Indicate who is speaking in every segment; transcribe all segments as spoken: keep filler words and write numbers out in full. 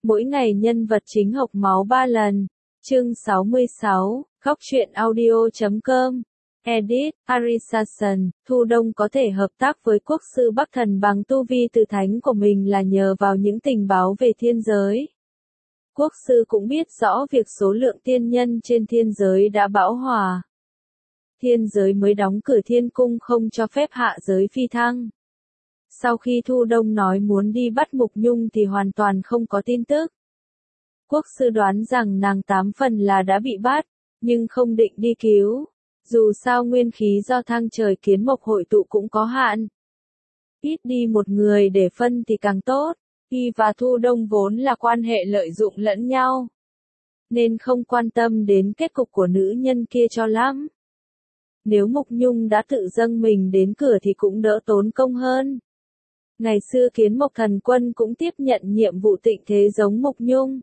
Speaker 1: Mỗi ngày nhân vật chính hộc máu ba lần. Chương sáu mươi sáu, Góc truyện audio chấm com. Edit, Arisason, Thu Đông có thể hợp tác với quốc sư Bắc Thần bằng tu vi từ thánh của mình là nhờ vào những tình báo về thiên giới. Quốc sư cũng biết rõ việc số lượng tiên nhân trên thiên giới đã bão hòa. Thiên giới mới đóng cửa thiên cung không cho phép hạ giới phi thăng. Sau khi Thu Đông nói muốn đi bắt Mục Nhung thì hoàn toàn không có tin tức. Quốc sư đoán rằng nàng tám phần là đã bị bắt, nhưng không định đi cứu. Dù sao nguyên khí do thăng trời kiến mộc hội tụ cũng có hạn. Ít đi một người để phân thì càng tốt. Y và Thu Đông vốn là quan hệ lợi dụng lẫn nhau, nên không quan tâm đến kết cục của nữ nhân kia cho lắm. Nếu Mục Nhung đã tự dâng mình đến cửa thì cũng đỡ tốn công hơn. Ngày xưa Kiến Mộc Thần Quân cũng tiếp nhận nhiệm vụ tịnh thế giống Mục Nhung.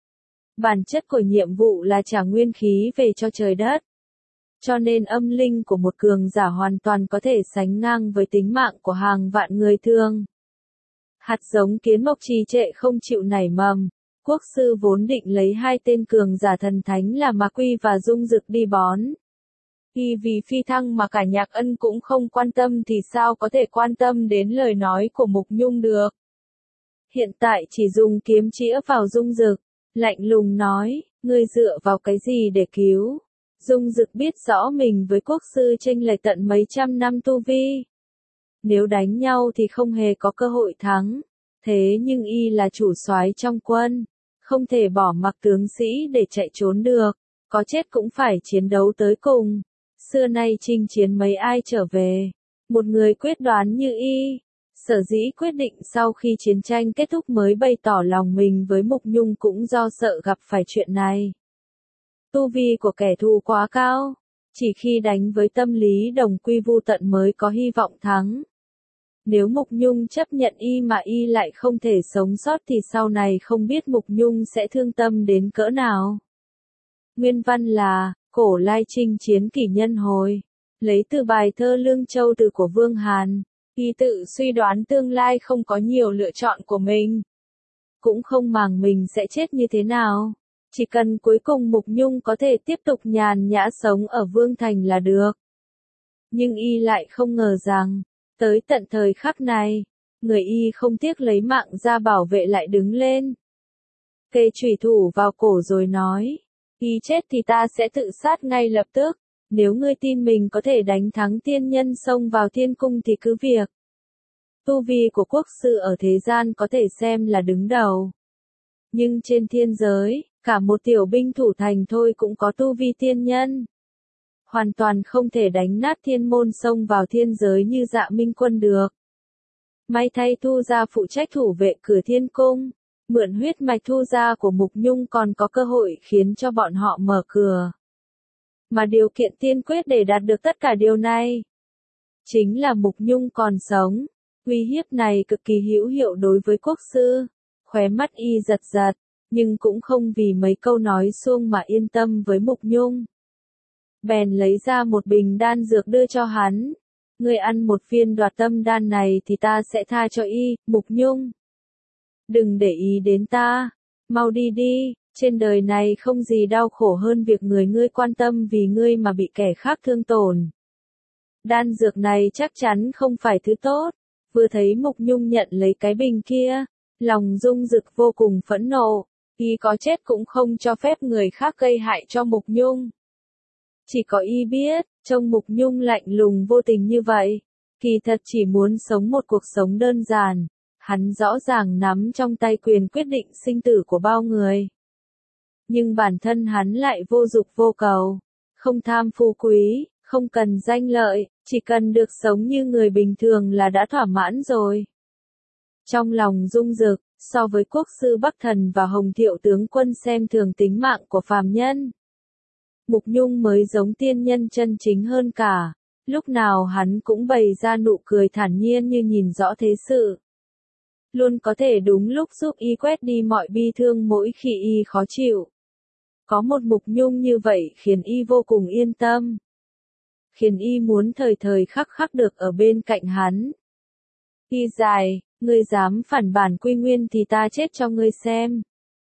Speaker 1: Bản chất của nhiệm vụ là trả nguyên khí về cho trời đất. Cho nên âm linh của một cường giả hoàn toàn có thể sánh ngang với tính mạng của hàng vạn người thường. Hạt giống kiến mộc trì trệ không chịu nảy mầm. Quốc sư vốn định lấy hai tên cường giả thần thánh là Mạc Quy và Dung Dực đi bón. Y vì phi thăng mà cả Nhạc Ân cũng không quan tâm thì sao có thể quan tâm đến lời nói của Mục Nhung được. Hiện tại chỉ dùng kiếm chĩa vào Dung Dực, lạnh lùng nói, ngươi dựa vào cái gì để cứu? Dung Dực biết rõ mình với quốc sư chênh lệch tận mấy trăm năm tu vi. Nếu đánh nhau thì không hề có cơ hội thắng. Thế nhưng y là chủ soái trong quân, không thể bỏ mặc tướng sĩ để chạy trốn được, có chết cũng phải chiến đấu tới cùng. Xưa nay chinh chiến mấy ai trở về, một người quyết đoán như y. Sở dĩ quyết định sau khi chiến tranh kết thúc mới bày tỏ lòng mình với Mục Nhung cũng do sợ gặp phải chuyện này. Tu vi của kẻ thù quá cao, chỉ khi đánh với tâm lý đồng quy vu tận mới có hy vọng thắng. Nếu Mục Nhung chấp nhận y mà y lại không thể sống sót thì sau này không biết Mục Nhung sẽ thương tâm đến cỡ nào. Nguyên văn là, cổ lai chinh chiến kỷ nhân hồi, lấy từ bài thơ Lương Châu Từ của Vương Hàn. Y tự suy đoán tương lai không có nhiều lựa chọn của mình. Cũng không màng mình sẽ chết như thế nào. Chỉ cần cuối cùng Mục Nhung có thể tiếp tục nhàn nhã sống ở Vương Thành là được. Nhưng y lại không ngờ rằng, tới tận thời khắc này, người y không tiếc lấy mạng ra bảo vệ lại đứng lên. Kê chủy thủ vào cổ rồi nói, y chết thì ta sẽ tự sát ngay lập tức. Nếu ngươi tin mình có thể đánh thắng tiên nhân xông vào thiên cung thì cứ việc. Tu vi của quốc sư ở thế gian có thể xem là đứng đầu. Nhưng trên thiên giới, cả một tiểu binh thủ thành thôi cũng có tu vi tiên nhân. Hoàn toàn không thể đánh nát thiên môn xông vào thiên giới như Dạ Minh Quân được. May thay Thu gia phụ trách thủ vệ cửa thiên cung, mượn huyết mạch Thu gia của Mục Nhung còn có cơ hội khiến cho bọn họ mở cửa. Mà điều kiện tiên quyết để đạt được tất cả điều này, chính là Mục Nhung còn sống. Uy hiếp này cực kỳ hữu hiệu đối với quốc sư. Khóe mắt y giật giật, nhưng cũng không vì mấy câu nói suông mà yên tâm với Mục Nhung. Bèn lấy ra một bình đan dược đưa cho hắn. Ngươi ăn một viên đoạt tâm đan này thì ta sẽ tha cho y, Mục Nhung. Đừng để ý đến ta, mau đi đi. Trên đời này không gì đau khổ hơn việc người ngươi quan tâm vì ngươi mà bị kẻ khác thương tổn. Đan dược này chắc chắn không phải thứ tốt. Vừa thấy Mục Nhung nhận lấy cái bình kia, lòng Dung Dực vô cùng phẫn nộ. Y có chết cũng không cho phép người khác gây hại cho Mục Nhung. Chỉ có y biết, trông Mục Nhung lạnh lùng vô tình như vậy, kỳ thật chỉ muốn sống một cuộc sống đơn giản. Hắn rõ ràng nắm trong tay quyền quyết định sinh tử của bao người. Nhưng bản thân hắn lại vô dục vô cầu, không tham phú quý, không cần danh lợi, chỉ cần được sống như người bình thường là đã thỏa mãn rồi. Trong lòng Dung Dực, so với quốc sư Bắc Thần và Hồng Thiệu tướng quân xem thường tính mạng của phàm nhân, Mục Nhung mới giống tiên nhân chân chính hơn cả. Lúc nào hắn cũng bày ra nụ cười thản nhiên như nhìn rõ thế sự. Luôn có thể đúng lúc giúp y quét đi mọi bi thương mỗi khi y khó chịu. Có một Mục Nhung như vậy khiến y vô cùng yên tâm. Khiến y muốn thời thời khắc khắc được ở bên cạnh hắn. Y dài, ngươi dám phản bản Quy Nguyên thì ta chết cho ngươi xem.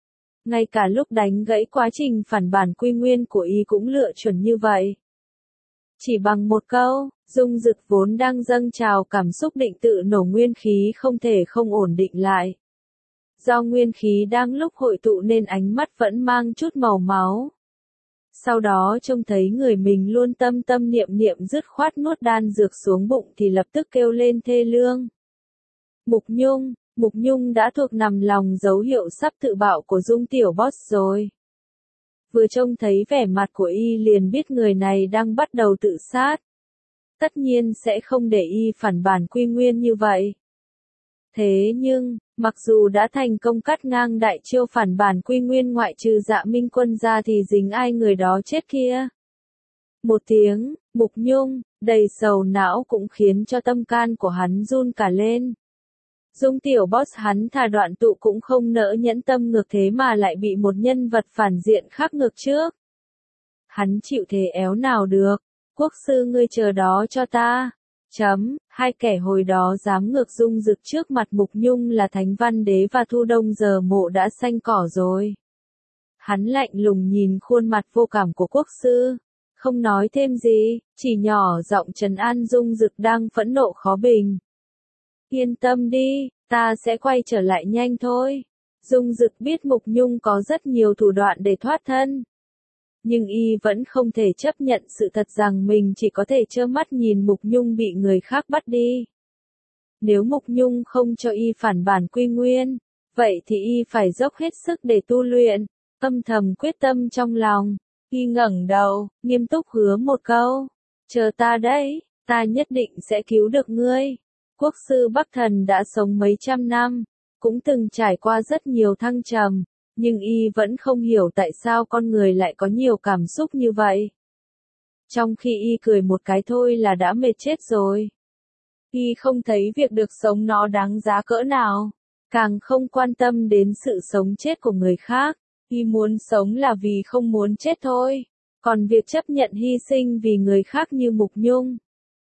Speaker 1: Ngay cả lúc đánh gãy quá trình phản bản quy nguyên của y cũng lựa chuẩn như vậy. Chỉ bằng một câu, Dung Dực vốn đang dâng trào cảm xúc định tự nổ nguyên khí không thể không ổn định lại. Do nguyên khí đang lúc hội tụ nên ánh mắt vẫn mang chút màu máu. Sau đó trông thấy người mình luôn tâm tâm niệm niệm dứt khoát nuốt đan dược xuống bụng thì lập tức kêu lên thê lương. Mục Nhung, Mục Nhung đã thuộc nằm lòng dấu hiệu sắp tự bạo của Dung tiểu boss rồi. Vừa trông thấy vẻ mặt của y liền biết người này đang bắt đầu tự sát. Tất nhiên sẽ không để y phản bản quy nguyên như vậy. Thế nhưng, mặc dù đã thành công cắt ngang đại chiêu phản bản quy nguyên ngoại trừ Dạ Minh Quân ra thì dính ai người đó chết kia. Một tiếng, Mục Nhung, đầy sầu não cũng khiến cho tâm can của hắn run cả lên. Dung tiểu boss hắn thà đoạn tụ cũng không nỡ nhẫn tâm ngược thế mà lại bị một nhân vật phản diện khác ngược trước. Hắn chịu thế éo nào được, quốc sư ngươi chờ đó cho ta. Chấm, hai kẻ hồi đó dám ngược Dung Dực trước mặt Mục Nhung là Thánh Văn Đế và Thu Đông giờ mộ đã xanh cỏ rồi. Hắn lạnh lùng nhìn khuôn mặt vô cảm của quốc sư, không nói thêm gì, chỉ nhỏ giọng trấn an Dung Dực đang phẫn nộ khó bình. Yên tâm đi, ta sẽ quay trở lại nhanh thôi. Dung Dực biết Mục Nhung có rất nhiều thủ đoạn để thoát thân. Nhưng y vẫn không thể chấp nhận sự thật rằng mình chỉ có thể trơ mắt nhìn Mục Nhung bị người khác bắt đi. Nếu Mục Nhung không cho y phản bản quy nguyên, vậy thì y phải dốc hết sức để tu luyện, âm thầm quyết tâm trong lòng. Y ngẩng đầu, nghiêm túc hứa một câu, chờ ta đấy, ta nhất định sẽ cứu được ngươi. Quốc sư Bắc Thần đã sống mấy trăm năm, cũng từng trải qua rất nhiều thăng trầm, nhưng y vẫn không hiểu tại sao con người lại có nhiều cảm xúc như vậy. Trong khi y cười một cái thôi là đã mệt chết rồi. Y không thấy việc được sống nó đáng giá cỡ nào, càng không quan tâm đến sự sống chết của người khác. Y muốn sống là vì không muốn chết thôi, còn việc chấp nhận hy sinh vì người khác như Mục Nhung.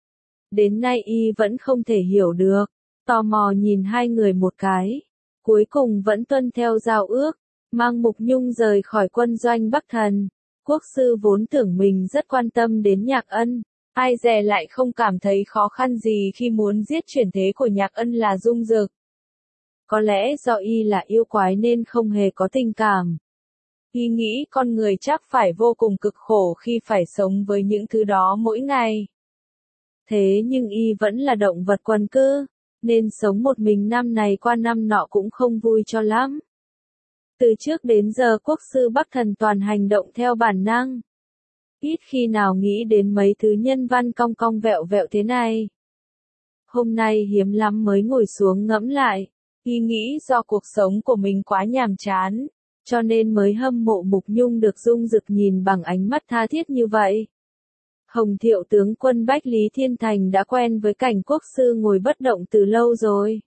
Speaker 1: Đến nay y vẫn không thể hiểu được, tò mò nhìn hai người một cái, cuối cùng vẫn tuân theo giao ước, mang Mục Nhung rời khỏi quân doanh Bắc Thần. Quốc sư vốn tưởng mình rất quan tâm đến Nhạc Ân, ai dè lại không cảm thấy khó khăn gì khi muốn giết chuyển thế của Nhạc Ân là Dung Dực. Có lẽ do y là yêu quái nên không hề có tình cảm. Y nghĩ con người chắc phải vô cùng cực khổ khi phải sống với những thứ đó mỗi ngày. Thế nhưng y vẫn là động vật quần cư, nên sống một mình năm này qua năm nọ cũng không vui cho lắm. Từ trước đến giờ quốc sư Bắc Thần toàn hành động theo bản năng. Ít khi nào nghĩ đến mấy thứ nhân văn cong cong vẹo vẹo thế này. Hôm nay hiếm lắm mới ngồi xuống ngẫm lại, y nghĩ do cuộc sống của mình quá nhàm chán, cho nên mới hâm mộ Mục Nhung được Dung Dực nhìn bằng ánh mắt tha thiết như vậy. Hồng Thiệu tướng quân Bách Lý Thiên Thành đã quen với cảnh quốc sư ngồi bất động từ lâu rồi.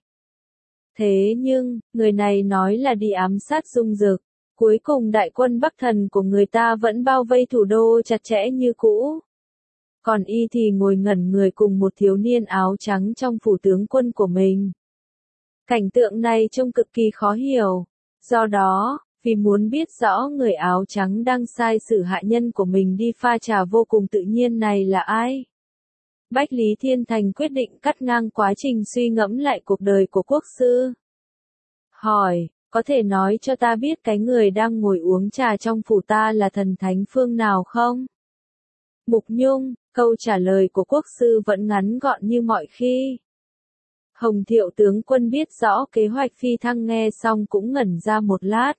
Speaker 1: Thế nhưng, người này nói là đi ám sát Dung Dực, cuối cùng đại quân Bắc Thần của người ta vẫn bao vây thủ đô chặt chẽ như cũ. Còn y thì ngồi ngẩn người cùng một thiếu niên áo trắng trong phủ tướng quân của mình. Cảnh tượng này trông cực kỳ khó hiểu. Do đó, vì muốn biết rõ người áo trắng đang sai sử hạ nhân của mình đi pha trà vô cùng tự nhiên này là ai, Bách Lý Thiên Thành quyết định cắt ngang quá trình suy ngẫm lại cuộc đời của quốc sư. Hỏi, có thể nói cho ta biết cái người đang ngồi uống trà trong phủ ta là thần thánh phương nào không? Mục Nhung, câu trả lời của quốc sư vẫn ngắn gọn như mọi khi. Hồng Thiệu tướng quân biết rõ kế hoạch phi thăng nghe xong cũng ngẩn ra một lát.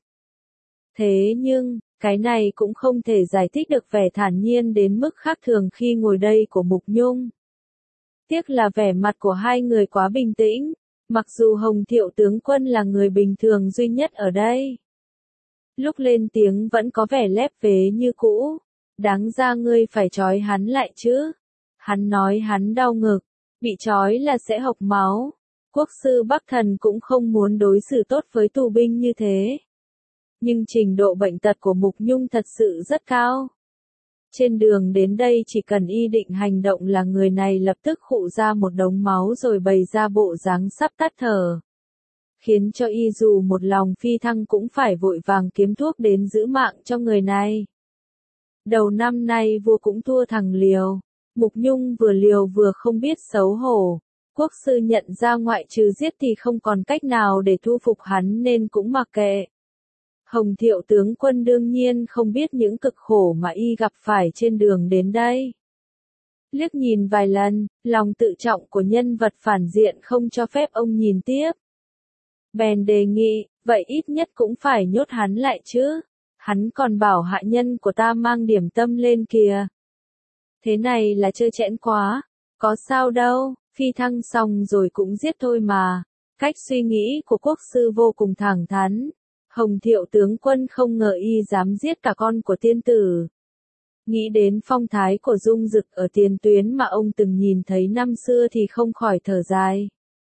Speaker 1: Thế nhưng, cái này cũng không thể giải thích được vẻ thản nhiên đến mức khác thường khi ngồi đây của Mục Nhung. Tiếc là vẻ mặt của hai người quá bình tĩnh, mặc dù Hồng Thiệu tướng quân là người bình thường duy nhất ở đây. Lúc lên tiếng vẫn có vẻ lép vế như cũ, đáng ra ngươi phải trói hắn lại chứ. Hắn nói hắn đau ngực, bị trói là sẽ hộc máu. Quốc sư Bắc Thần cũng không muốn đối xử tốt với tù binh như thế. Nhưng trình độ bệnh tật của Mục Nhung thật sự rất cao. Trên đường đến đây chỉ cần y định hành động là người này lập tức khụ ra một đống máu rồi bày ra bộ dáng sắp tắt thở. khiến cho y dù một lòng phi thăng cũng phải vội vàng kiếm thuốc đến giữ mạng cho người này. Đầu năm nay vua cũng thua thằng Liều, Mục Nhung vừa liều vừa không biết xấu hổ. Quốc sư nhận ra ngoại trừ giết thì không còn cách nào để thu phục hắn nên cũng mặc kệ. Hồng Thiệu tướng quân đương nhiên không biết những cực khổ mà y gặp phải trên đường đến đây. Liếc nhìn vài lần, lòng tự trọng của nhân vật phản diện không cho phép ông nhìn tiếp. Bèn đề nghị, vậy ít nhất cũng phải nhốt hắn lại chứ. Hắn còn bảo hạ nhân của ta mang điểm tâm lên kìa. Thế này là trơ trẽn quá, có sao đâu, phi thăng xong rồi cũng giết thôi mà. Cách suy nghĩ của quốc sư vô cùng thẳng thắn. Hồng Thiệu tướng quân không ngờ y dám giết cả con của tiên tử. Nghĩ đến phong thái của Dung Dực ở tiền tuyến mà ông từng nhìn thấy năm xưa thì không khỏi thở dài.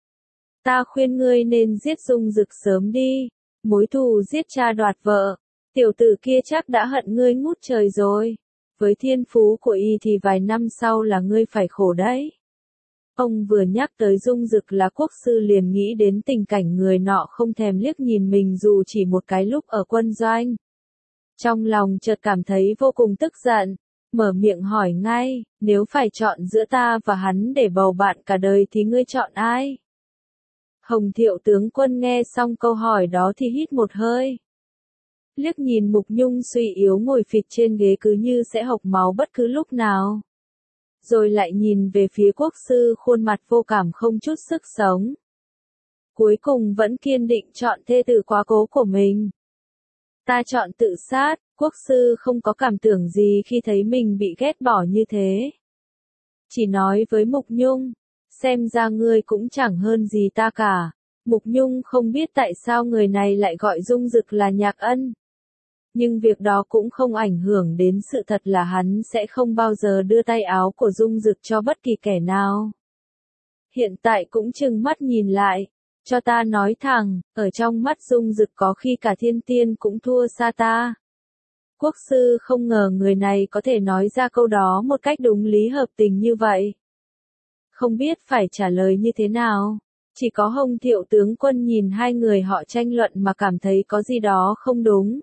Speaker 1: Ta khuyên ngươi nên giết Dung Dực sớm đi, mối thù giết cha đoạt vợ, tiểu tử kia chắc đã hận ngươi ngút trời rồi. Với thiên phú của y thì vài năm sau là ngươi phải khổ đấy. Ông vừa nhắc tới Dung Dực là quốc sư liền nghĩ đến tình cảnh người nọ không thèm liếc nhìn mình dù chỉ một cái lúc ở quân doanh. Trong lòng chợt cảm thấy vô cùng tức giận, mở miệng hỏi ngay, nếu phải chọn giữa ta và hắn để bầu bạn cả đời thì ngươi chọn ai? Hồng Thiệu tướng quân nghe xong câu hỏi đó thì hít một hơi. Liếc nhìn Mục Nhung suy yếu ngồi phịch trên ghế cứ như sẽ hộc máu bất cứ lúc nào. Rồi lại nhìn về phía quốc sư khuôn mặt vô cảm không chút sức sống. Cuối cùng vẫn kiên định chọn thê tử quá cố của mình. Ta chọn tự sát, quốc sư không có cảm tưởng gì khi thấy mình bị ghét bỏ như thế. Chỉ nói với Mục Nhung, xem ra ngươi cũng chẳng hơn gì ta cả. Mục Nhung không biết tại sao người này lại gọi Dung Dực là Nhạc Ân. Nhưng việc đó cũng không ảnh hưởng đến sự thật là hắn sẽ không bao giờ đưa tay áo của Dung Dực cho bất kỳ kẻ nào. Hiện tại cũng trừng mắt nhìn lại, cho ta nói thẳng, ở trong mắt Dung Dực có khi cả thiên tiên cũng thua xa ta. Quốc sư không ngờ người này có thể nói ra câu đó một cách đúng lý hợp tình như vậy. Không biết phải trả lời như thế nào, chỉ có Hồng Thiệu tướng quân nhìn hai người họ tranh luận mà cảm thấy có gì đó không đúng.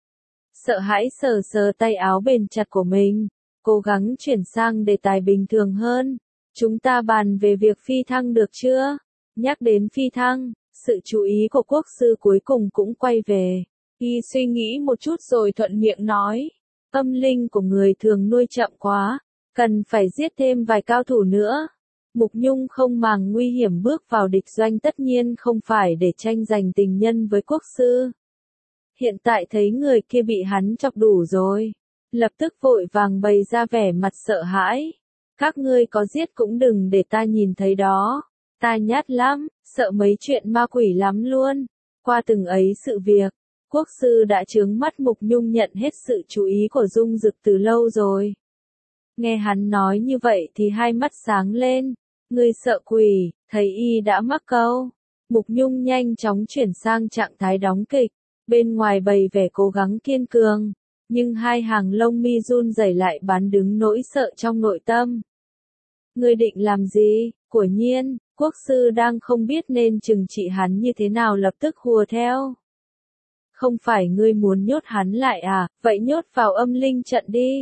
Speaker 1: Sợ hãi sờ sờ tay áo bền chặt của mình, cố gắng chuyển sang đề tài bình thường hơn. Chúng ta bàn về việc phi thăng được chưa? Nhắc đến phi thăng, sự chú ý của quốc sư cuối cùng cũng quay về. Y suy nghĩ một chút rồi thuận miệng nói, âm linh của người thường nuôi chậm quá, cần phải giết thêm vài cao thủ nữa. Mục Nhung không màng nguy hiểm bước vào địch doanh tất nhiên không phải để tranh giành tình nhân với quốc sư. Hiện tại thấy người kia bị hắn chọc đủ rồi, lập tức vội vàng bày ra vẻ mặt sợ hãi. Các ngươi có giết cũng đừng để ta nhìn thấy đó, ta nhát lắm, sợ mấy chuyện ma quỷ lắm luôn. Qua từng ấy sự việc, quốc sư đã chướng mắt Mục Nhung nhận hết sự chú ý của Dung Dực từ lâu rồi. Nghe hắn nói như vậy thì hai mắt sáng lên, ngươi sợ quỷ, thấy y đã mắc câu. Mục Nhung nhanh chóng chuyển sang trạng thái đóng kịch. Bên ngoài bày vẻ cố gắng kiên cường, nhưng hai hàng lông mi run rẩy lại bán đứng nỗi sợ trong nội tâm. Ngươi định làm gì? Của nhiên, quốc sư đang không biết nên trừng trị hắn như thế nào lập tức hùa theo. Không phải ngươi muốn nhốt hắn lại à, vậy nhốt vào âm linh trận đi.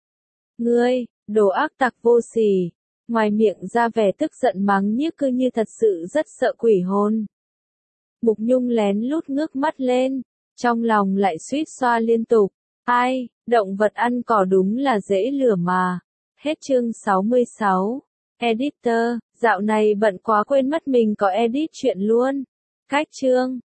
Speaker 1: Ngươi, đồ ác tặc vô sỉ, ngoài miệng ra vẻ tức giận mắng nhiếc cứ như thật sự rất sợ quỷ hồn. Mục Nhung lén lút ngước mắt lên. Trong lòng lại suýt xoa liên tục, ai, động vật ăn cỏ đúng là dễ lừa mà. Hết chương sáu mươi sáu. Editor, dạo này bận quá quên mất mình có edit chuyện luôn. Cách chương.